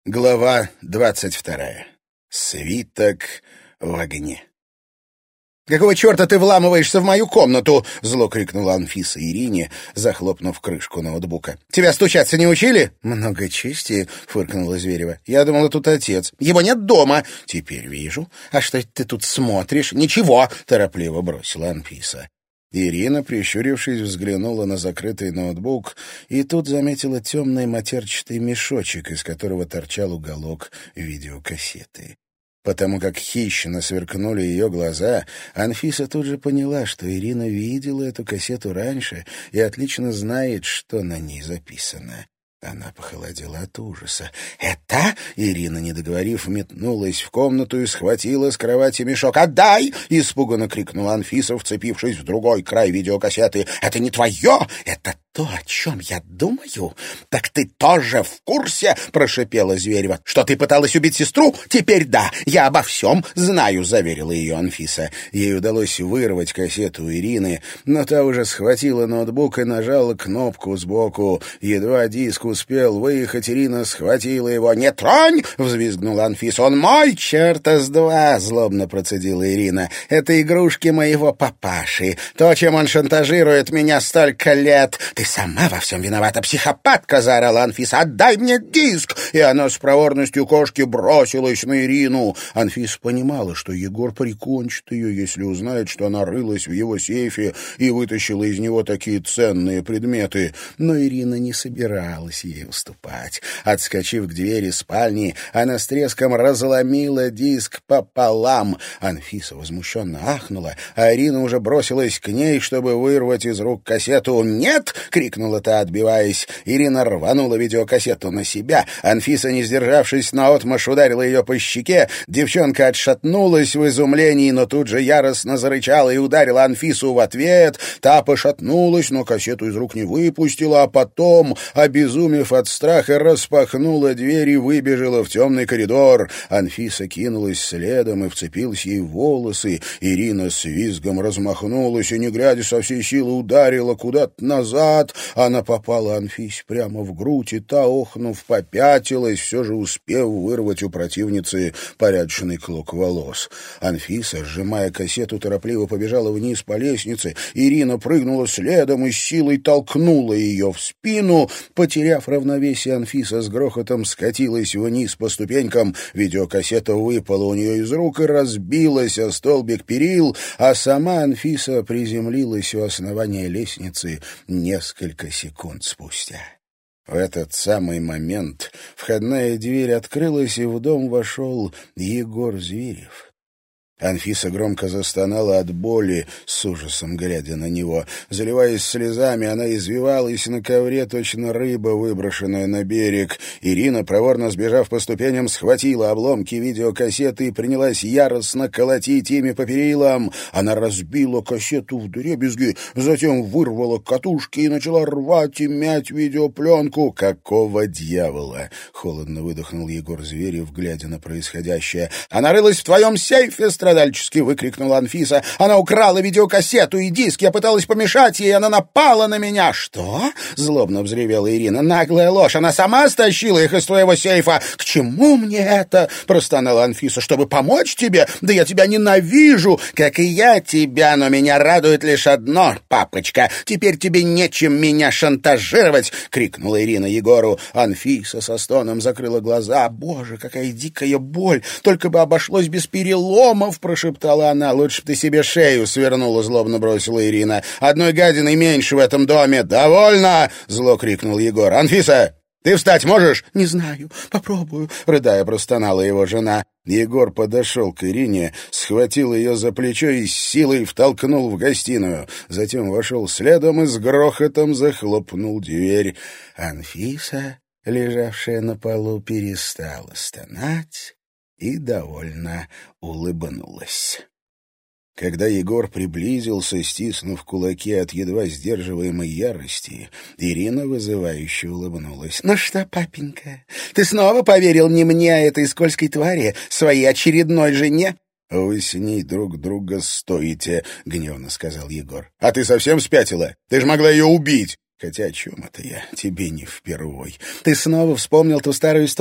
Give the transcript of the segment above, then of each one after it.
Глава 22. Свиток в огне. «Какого черта ты вламываешься в мою комнату?» — зло крикнула Анфиса Ирине, захлопнув крышку ноутбука. «Тебя стучаться не учили?» «Много чести», — фыркнула Зверева. «Я думала, тут отец. Его нет дома». «Теперь вижу. А что ты тут смотришь?» «Ничего», — торопливо бросила Анфиса. Ирина, прищурившись, взглянула на закрытый ноутбук и тут заметила темный матерчатый мешочек, из которого торчал уголок видеокассеты. Потому как хищно сверкнули ее глаза, Анфиса тут же поняла, что Ирина видела эту кассету раньше и отлично знает, что на ней записано. Она похолодела от ужаса. «Это?» — Ирина, не договорив, метнулась в комнату и схватила с кровати мешок. «Отдай!» — испуганно крикнула Анфиса, вцепившись в другой край видеокассеты. «Это не твое! Это то, о чем я думаю!» «Так ты тоже в курсе?» — прошипела Зверева. «Что ты пыталась убить сестру? Теперь да! Я обо всем знаю!» — заверила ее Анфиса. Ей удалось вырвать кассету у Ирины, но та уже схватила ноутбук и нажала кнопку сбоку. Едва диск успел выехать, Ирина схватила его. «Не тронь!» — взвизгнула Анфиса. «Он мой!» «Черта с два!» — злобно процедила Ирина. «Это игрушки моего папаши. То, чем он шантажирует меня столько лет. Ты сама во всем виновата, психопатка!» — заорала Анфиса. «Отдай мне диск!» И она с проворностью кошки бросилась на Ирину. Анфиса понимала, что Егор прикончит ее, если узнает, что она рылась в его сейфе и вытащила из него такие ценные предметы. Но Ирина не собиралась ей уступать. Отскочив к двери спальни, она с треском разломила диск пополам. Анфиса возмущенно ахнула, а Ирина уже бросилась к ней, чтобы вырвать из рук кассету. «Нет!» — крикнула та, отбиваясь. Ирина рванула видеокассету на себя. Анфиса, не сдержавшись, наотмашь ударила ее по щеке. Девчонка отшатнулась в изумлении, но тут же яростно зарычала и ударила Анфису в ответ. Та пошатнулась, но кассету из рук не выпустила, а потом, обезумев от страха, распахнула дверь и выбежала в темный коридор. Анфиса кинулась следом и вцепилась ей в волосы. Ирина с визгом размахнулась и, не глядя, со всей силы ударила куда-то назад. Она попала Анфисе прямо в грудь, и та, охнув, попятилась, все же успев вырвать у противницы порядочный клок волос. Анфиса, сжимая кассету, торопливо побежала вниз по лестнице. Ирина прыгнула следом и с силой толкнула ее в спину. Потеряв равновесие, Анфиса с грохотом скатилась вниз по ступенькам. Видеокассета выпала у нее из рук и разбилась о столбик перил, а сама Анфиса приземлилась у основания лестницы несколько секунд спустя. В этот самый момент входная дверь открылась, и в дом вошел Егор Зверев. Анфиса громко застонала от боли, с ужасом глядя на него. Заливаясь слезами, она извивалась на ковре, точно рыба, выброшенная на берег. Ирина, проворно сбежав по ступеням, схватила обломки видеокассеты и принялась яростно колотить ими по перилам. Она разбила кассету вдребезги, затем вырвала катушки и начала рвать и мять видеопленку. «Какого дьявола?» — холодно выдохнул Егор Зверев, глядя на происходящее. «Она рылась в твоем сейфе, страдальчески выкрикнула Анфиса. «Она украла видеокассету и диск. Я пыталась помешать ей, она напала на меня». «Что?» — злобно взревела Ирина. «Наглая ложь. Она сама стащила их из твоего сейфа». «К чему мне это?» — простонала Анфиса. «Чтобы помочь тебе? Да я тебя ненавижу, как и я тебя, но меня радует лишь одно, папочка. Теперь тебе нечем меня шантажировать», — крикнула Ирина Егору. Анфиса со стоном закрыла глаза. «Боже, какая дикая боль! Только бы обошлось без переломов!» — прошептала она. «Лучше бы ты себе шею свернула», — злобно бросила Ирина. «Одной гадиной меньше в этом доме». «Довольно!» — зло крикнул Егор. «Анфиса, ты встать можешь?» «Не знаю. Попробую», — рыдая простонала его жена. Егор подошел к Ирине, схватил ее за плечо и с силой втолкнул в гостиную. Затем вошел следом и с грохотом захлопнул дверь. Анфиса, лежавшая на полу, перестала стонать и довольно улыбнулась. Когда Егор приблизился, стиснув кулаки от едва сдерживаемой ярости, Ирина вызывающе улыбнулась. «Ну что, папенька, ты снова поверил не мне, а этой скользкой твари, своей очередной жене?» «Вы с ней друг друга стоите», — гневно сказал Егор. «А ты совсем спятила? Ты же могла ее убить!» «Хотя о чем это я? Тебе не впервой». «Ты снова вспомнил ту старую историю?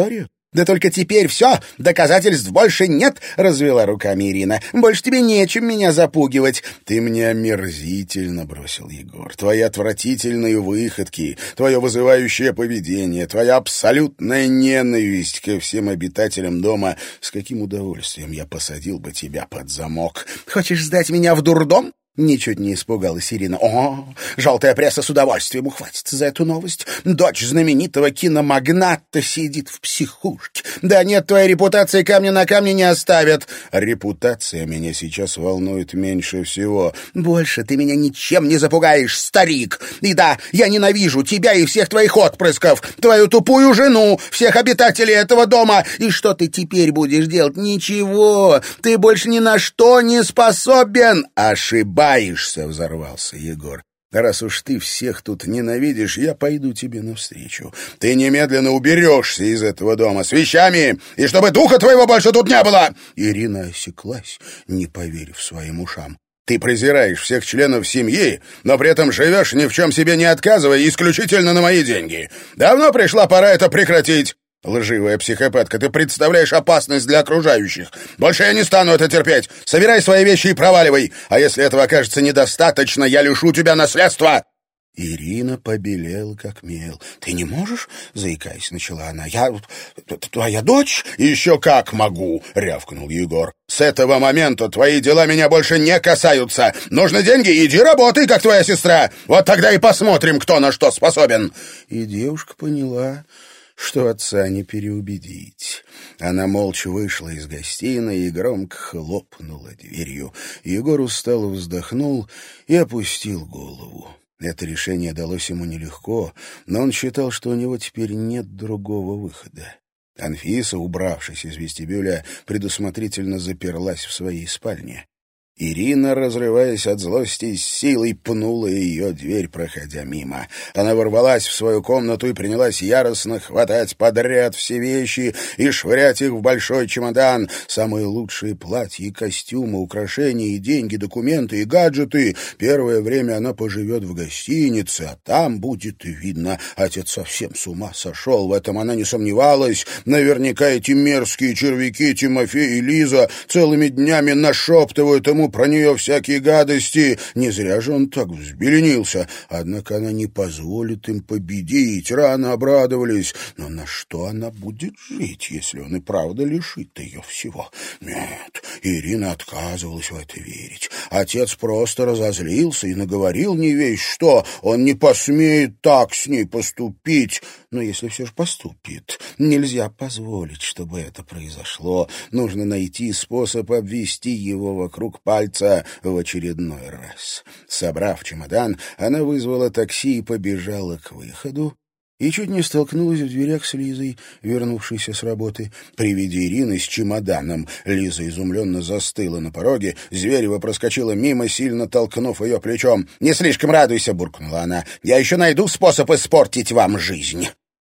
«Да только теперь все, доказательств больше нет», — развела руками Ирина. «Больше тебе нечем меня запугивать». «Ты мне омерзительно», — бросил Егор. «Твои отвратительные выходки, твое вызывающее поведение, твоя абсолютная ненависть ко всем обитателям дома. С каким удовольствием я посадил бы тебя под замок». «Хочешь сдать меня в дурдом?» Ничуть не испугалась Ирина. «О, желтая пресса с удовольствием ухватится за эту новость. Дочь знаменитого киномагната сидит в психушке. Да нет, твоя репутация камня на камне не оставят». «Репутация меня сейчас волнует меньше всего». «Больше ты меня ничем не запугаешь, старик. И да, я ненавижу тебя и всех твоих отпрысков, твою тупую жену, всех обитателей этого дома. И что ты теперь будешь делать? Ничего. Ты больше ни на что не способен». «Ошибаешься», — взорвался Егор. «Раз уж ты всех тут ненавидишь, я пойду тебе навстречу. Ты немедленно уберешься из этого дома с вещами, и чтобы духа твоего больше тут не было!» Ирина осеклась, не поверив своим ушам. «Ты презираешь всех членов семьи, но при этом живешь, ни в чем себе не отказывая, исключительно на мои деньги. Давно пришла пора это прекратить. Лживая психопатка, ты представляешь опасность для окружающих. Больше я не стану это терпеть. Собирай свои вещи и проваливай. А если этого окажется недостаточно, я лишу тебя наследства». Ирина побелела, как мел. «Ты не можешь?» — заикаясь, начала она. «Я... твоя дочь?» «Еще как могу!» — рявкнул Егор. «С этого момента твои дела меня больше не касаются. Нужны деньги? Иди работай, как твоя сестра. Вот тогда и посмотрим, кто на что способен». И девушка поняла, что отца не переубедить. Она молча вышла из гостиной и громко хлопнула дверью. Егор устало вздохнул и опустил голову. Это решение далось ему нелегко, но он считал, что у него теперь нет другого выхода. Анфиса, убравшись из вестибюля, предусмотрительно заперлась в своей спальне. Ирина, разрываясь от злости, с силой пнула ее дверь, проходя мимо. Она ворвалась в свою комнату и принялась яростно хватать подряд все вещи и швырять их в большой чемодан. Самые лучшие платья и костюмы, украшения и деньги, документы и гаджеты. Первое время она поживет в гостинице, а там будет видно. Отец совсем с ума сошел, в этом она не сомневалась. Наверняка эти мерзкие червяки Тимофей и Лиза целыми днями нашептывают ему про нее всякие гадости. Не зря же он так взбеленился. Однако она не позволит им победить. Рано обрадовались. Но на что она будет жить, если он и правда лишит ее всего? Нет, Ирина отказывалась в это верить. Отец просто разозлился и наговорил не весть что. Он не посмеет так с ней поступить. Но если все же поступит, нельзя позволить, чтобы это произошло. Нужно найти способ обвести его вокруг пальца в очередной раз. Собрав чемодан, она вызвала такси и побежала к выходу, и чуть не столкнулась в дверях с Лизой, вернувшейся с работы. При виде Ирины с чемоданом Лиза изумленно застыла на пороге, Зверева проскочила мимо, сильно толкнув ее плечом. «Не слишком радуйся», — буркнула она, — «я еще найду способ испортить вам жизнь».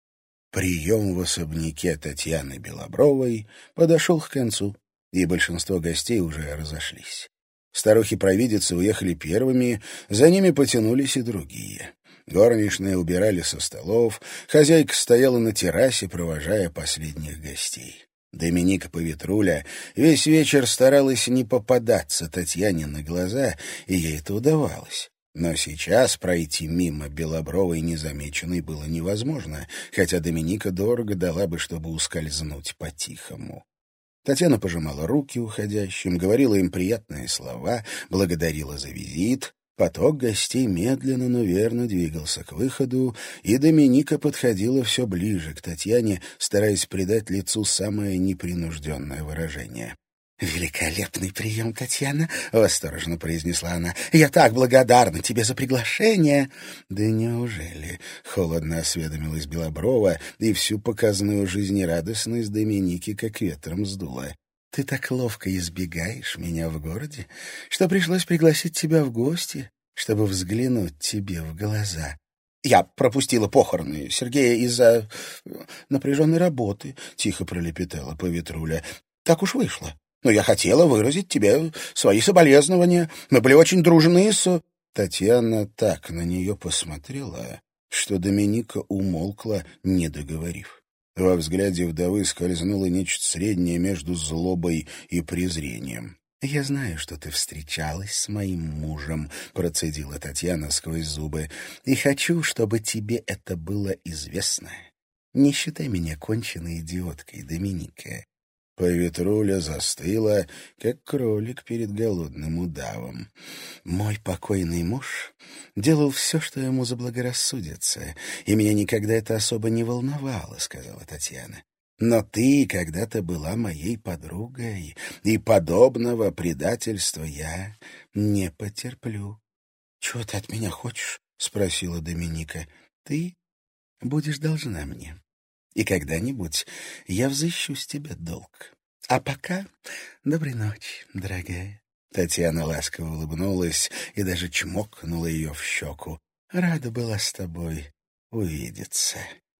Прием в особняке Татьяны Белобровой подошел к концу, и большинство гостей уже разошлись. Старухи-провидицы уехали первыми, за ними потянулись и другие. Горничные убирали со столов, хозяйка стояла на террасе, провожая последних гостей. Доминика Поветруля весь вечер старалась не попадаться Татьяне на глаза, и ей это удавалось. Но сейчас пройти мимо Белобровой незамеченной было невозможно, хотя Доминика дорого дала бы, чтобы ускользнуть по-тихому. Татьяна пожимала руки уходящим, говорила им приятные слова, благодарила за визит. Поток гостей медленно, но верно двигался к выходу, и Доминика подходила все ближе к Татьяне, стараясь придать лицу самое непринужденное выражение. «Великолепный прием, Татьяна!» — восторженно произнесла она. «Я так благодарна тебе за приглашение!» «Да неужели?» — холодно осведомилась Белоброва, и всю показную жизнерадостность Доминики как ветром сдуло. «Ты так ловко избегаешь меня в городе, что пришлось пригласить тебя в гости, чтобы взглянуть тебе в глаза». «Я пропустила похороны Сергея из-за напряженной работы», — тихо пролепетала Поветруля. «Так уж вышло. Но я хотела выразить тебе свои соболезнования. Мы были очень дружны с...» Татьяна так на нее посмотрела, что Доминика умолкла, не договорив. Во взгляде вдовы скользнуло нечто среднее между злобой и презрением. «Я знаю, что ты встречалась с моим мужем», — процедила Татьяна сквозь зубы, «и хочу, чтобы тебе это было известно. Не считай меня конченной идиоткой, Доминика». Поветруля застыла, как кролик перед голодным удавом. «Мой покойный муж делал все, что ему заблагорассудится, и меня никогда это особо не волновало», — сказала Татьяна. «Но ты когда-то была моей подругой, и подобного предательства я не потерплю». «Чего ты от меня хочешь?» — спросила Доминика. «Ты будешь должна мне. И когда-нибудь я взыщу с тебя долг. А пока доброй ночи, дорогая». Татьяна ласково улыбнулась и даже чмокнула ее в щеку. «Рада была с тобой увидеться».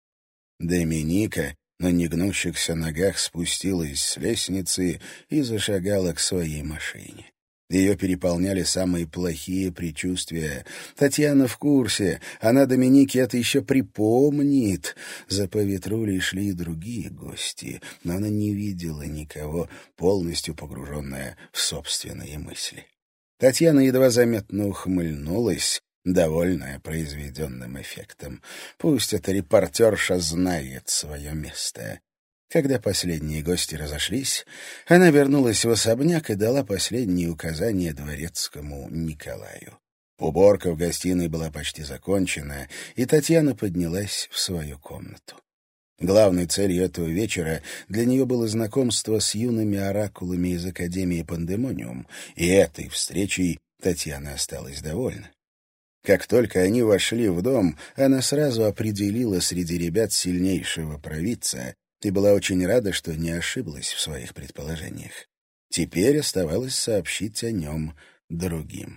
Доминика на негнущихся ногах спустилась с лестницы и зашагала к своей машине. Ее переполняли самые плохие предчувствия. Татьяна в курсе, она Доминике это еще припомнит. За поветрулей шли и другие гости, но она не видела никого, полностью погруженная в собственные мысли. Татьяна едва заметно ухмыльнулась, довольная произведенным эффектом. Пусть эта репортерша знает свое место. Когда последние гости разошлись, она вернулась в особняк и дала последние указания дворецкому Николаю. Уборка в гостиной была почти закончена, и Татьяна поднялась в свою комнату. Главной целью этого вечера для нее было знакомство с юными оракулами из Академии Пандемониум, и этой встречей Татьяна осталась довольна. Как только они вошли в дом, она сразу определила среди ребят сильнейшего провидца и была очень рада, что не ошиблась в своих предположениях. Теперь оставалось сообщить о нем другим.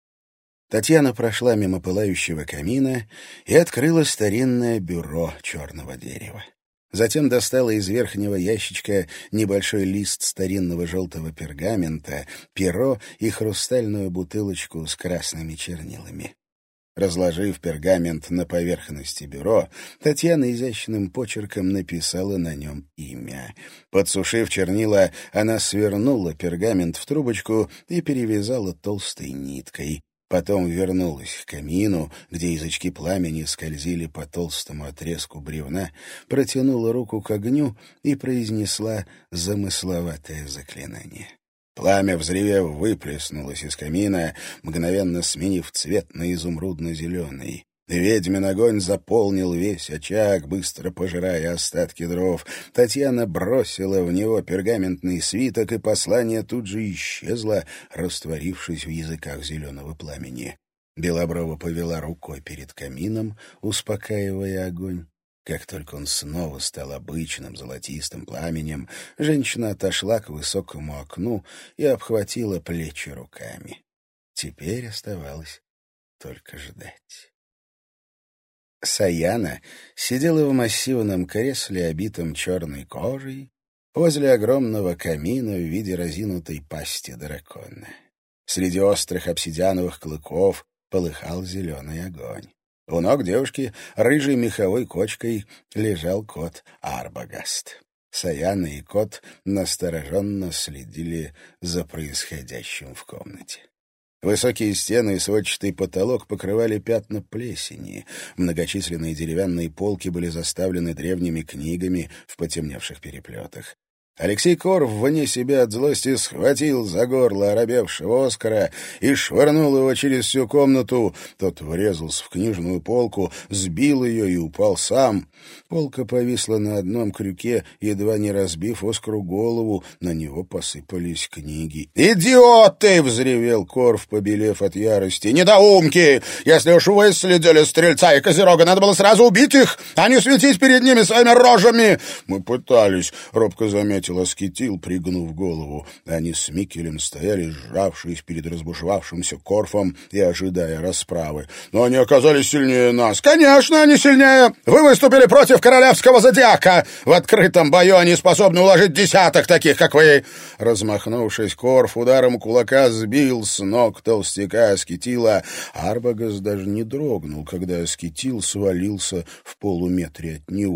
Татьяна прошла мимо пылающего камина и открыла старинное бюро черного дерева. Затем достала из верхнего ящичка небольшой лист старинного желтого пергамента, перо и хрустальную бутылочку с красными чернилами. Разложив пергамент на поверхности бюро, Татьяна изящным почерком написала на нем имя. Подсушив чернила, она свернула пергамент в трубочку и перевязала толстой ниткой. Потом вернулась к камину, где язычки пламени скользили по толстому отрезку бревна, протянула руку к огню и произнесла замысловатое заклинание. Пламя, взревев, выплеснулось из камина, мгновенно сменив цвет на изумрудно-зеленый. Ведьмин огонь заполнил весь очаг, быстро пожирая остатки дров. Татьяна бросила в него пергаментный свиток, и послание тут же исчезло, растворившись в языках зеленого пламени. Белоброва повела рукой перед камином, успокаивая огонь. Как только он снова стал обычным золотистым пламенем, женщина отошла к высокому окну и обхватила плечи руками. Теперь оставалось только ждать. Саяна сидела в массивном кресле, обитом черной кожей, возле огромного камина в виде разинутой пасти дракона. Среди острых обсидиановых клыков полыхал зеленый огонь. У ног девушки рыжей меховой кочкой лежал кот Арбагаст. Саяна и кот настороженно следили за происходящим в комнате. Высокие стены и сводчатый потолок покрывали пятна плесени. Многочисленные деревянные полки были заставлены древними книгами в потемневших переплетах. Алексей Корф, вне себя от злости, схватил за горло оробевшего Оскара и швырнул его через всю комнату. Тот врезался в книжную полку, сбил ее и упал сам. Полка повисла на одном крюке, едва не разбив Оскару голову. На него посыпались книги. «Идиоты!» — взревел Корф, побелев от ярости. «Недоумки! Если уж выследили стрельца и козерога, надо было сразу убить их, а не светить перед ними своими рожами!» «Мы пытались», — робко заметил Аскетил, пригнув голову. Они с Микелем стояли, сжавшись перед разбушевавшимся Корфом и ожидая расправы. «Но они оказались сильнее нас». «Конечно, они сильнее! Вы выступили против королевского зодиака! В открытом бою они способны уложить десяток таких, как вы!» Размахнувшись, Корф ударом кулака сбил с ног толстяка Аскетила. Арбагас даже не дрогнул, когда Аскетил свалился в полуметре от него.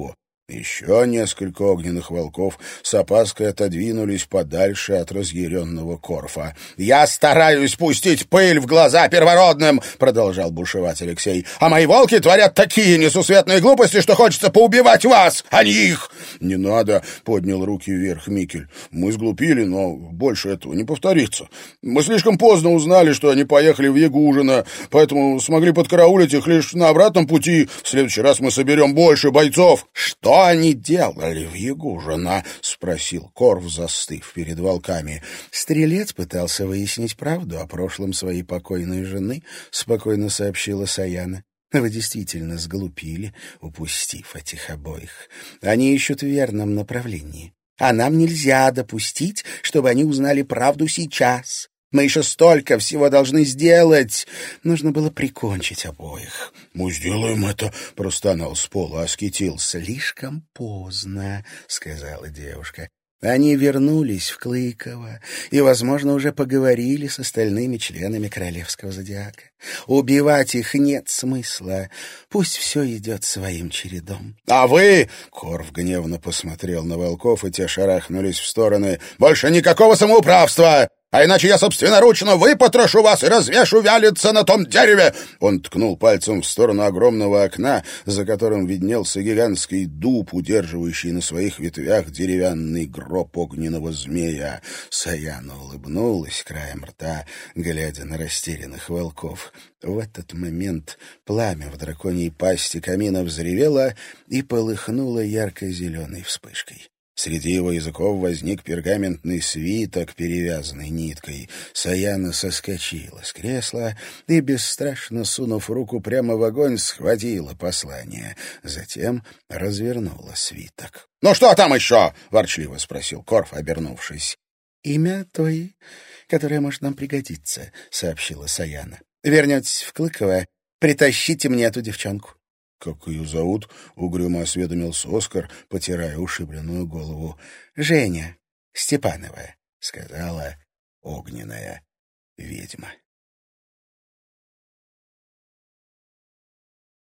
Еще несколько огненных волков с опаской отодвинулись подальше от разъяренного Корфа. «Я стараюсь пустить пыль в глаза первородным!» — продолжал бушевать Алексей. «А мои волки творят такие несусветные глупости, что хочется поубивать вас, а не их!» «Не надо!» — поднял руки вверх Микель. «Мы сглупили, но больше этого не повторится. Мы слишком поздно узнали, что они поехали в Ягужино, поэтому смогли подкараулить их лишь на обратном пути. В следующий раз мы соберем больше бойцов». «Что они делали в Ягужино?» — спросил Корф, застыв перед волками. «Стрелец пытался выяснить правду о прошлом своей покойной жены», — спокойно сообщила Саяна. «Вы действительно сглупили, упустив этих обоих. Они ищут в верном направлении. А нам нельзя допустить, чтобы они узнали правду сейчас. Мы еще столько всего должны сделать. Нужно было прикончить обоих». «Мы сделаем это», — простонал с пола Аскетил. «Слишком поздно», — сказала девушка. Они вернулись в Клыково и, возможно, уже поговорили с остальными членами королевского зодиака. Убивать их нет смысла. Пусть все идет своим чередом. «А вы...» — Корф гневно посмотрел на волков, и те шарахнулись в стороны. «Больше никакого самоуправства! А иначе я собственноручно выпотрошу вас и развешу вялиться на том дереве!» Он ткнул пальцем в сторону огромного окна, за которым виднелся гигантский дуб, удерживающий на своих ветвях деревянный гроб огненного змея. Саяна улыбнулась краем рта, глядя на растерянных волков. В этот момент пламя в драконьей пасти камина взревело и полыхнуло ярко-зеленой вспышкой. Среди его языков возник пергаментный свиток, перевязанный ниткой. Саяна соскочила с кресла и, бесстрашно сунув руку прямо в огонь, схватила послание. Затем развернула свиток. «Ну что там еще?» — ворчливо спросил Корф, обернувшись. «Имя той, которое может нам пригодиться», — сообщила Саяна. «Вернетесь в Клыково, притащите мне эту девчонку». «Как ее зовут?» — угрюмо осведомился Оскар, потирая ушибленную голову. «Женя Степанова», — сказала огненная ведьма.